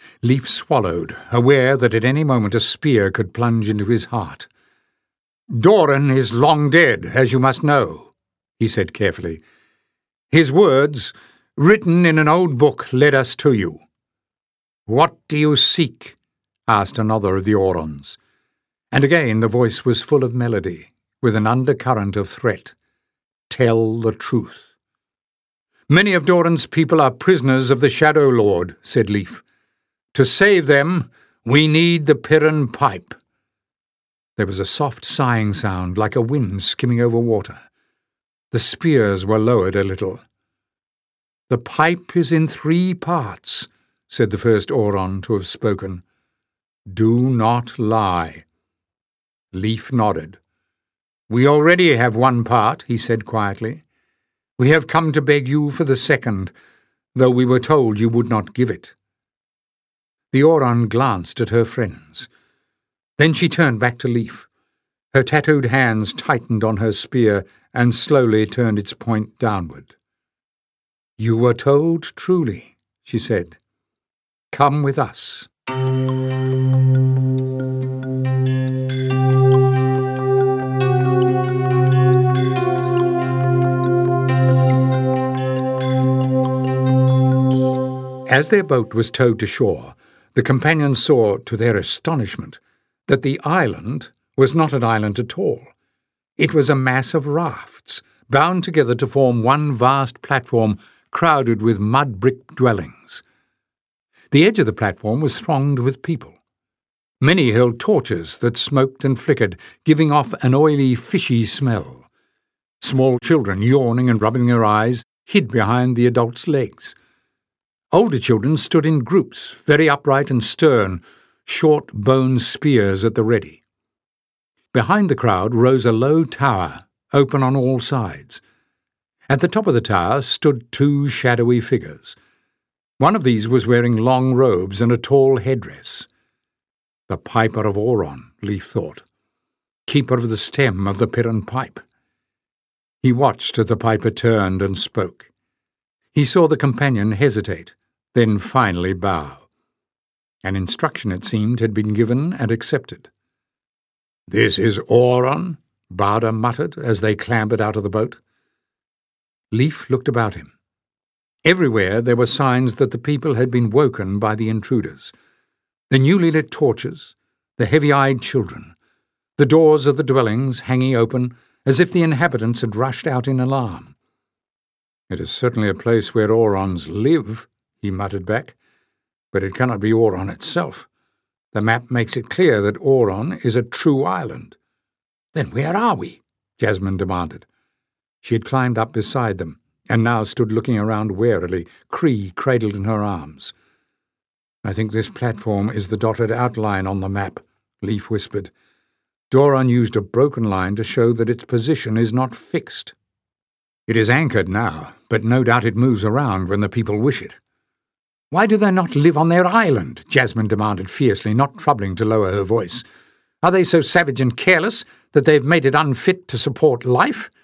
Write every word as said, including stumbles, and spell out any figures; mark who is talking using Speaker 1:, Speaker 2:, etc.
Speaker 1: Leif swallowed, aware that at any moment a spear could plunge into his heart. "Doran is long dead, as you must know," he said carefully. "His words, written in an old book, led us to you." "What do you seek?" asked another of the Aurons. And again the voice was full of melody, with an undercurrent of threat. "Tell the truth." "Many of Doran's people are prisoners of the Shadow Lord," said Leif. "To save them, we need the Piran pipe." There was a soft sighing sound, like a wind skimming over water. The spears were lowered a little. "The pipe is in three parts," said the first Auron to have spoken. "Do not lie." Leif nodded. "We already have one part," he said quietly. "We have come to beg you for the second, though we were told you would not give it." The Auron glanced at her friends. Then she turned back to Leif. Her tattooed hands tightened on her spear and slowly turned its point downward. "You were told truly," she said. "Come with us." As their boat was towed to shore, the companions saw, to their astonishment, that the island was not an island at all. It was a mass of rafts, bound together to form one vast platform crowded with mud-brick dwellings. The edge of the platform was thronged with people. Many held torches that smoked and flickered, giving off an oily, fishy smell. Small children, yawning and rubbing their eyes, hid behind the adults' legs. Older children stood in groups, very upright and stern, short bone spears at the ready. Behind the crowd rose a low tower, open on all sides. At the top of the tower stood two shadowy figures. One of these was wearing long robes and a tall headdress. The Piper of Auron, Leif thought, keeper of the stem of the Piran pipe. He watched as the piper turned and spoke. He saw the companion hesitate, then finally bow. An instruction, it seemed, had been given and accepted. "This is Auron," Barda muttered as they clambered out of the boat. Leif looked about him. Everywhere there were signs that the people had been woken by the intruders. The newly lit torches, the heavy-eyed children, the doors of the dwellings hanging open as if the inhabitants had rushed out in alarm. "It is certainly a place where Aurons live," he muttered back, "but it cannot be Auron itself. The map makes it clear that Auron is a true island." "Then where are we?" Jasmine demanded. She had climbed up beside them, and now stood looking around warily, Cree cradled in her arms. "I think this platform is the dotted outline on the map," Leif whispered. "Doran used a broken line to show that its position is not fixed. It is anchored now, but no doubt it moves around when the people wish it." "Why do they not live on their island?" Jasmine demanded fiercely, not troubling to lower her voice. "Are they so savage and careless that they've made it unfit to support life?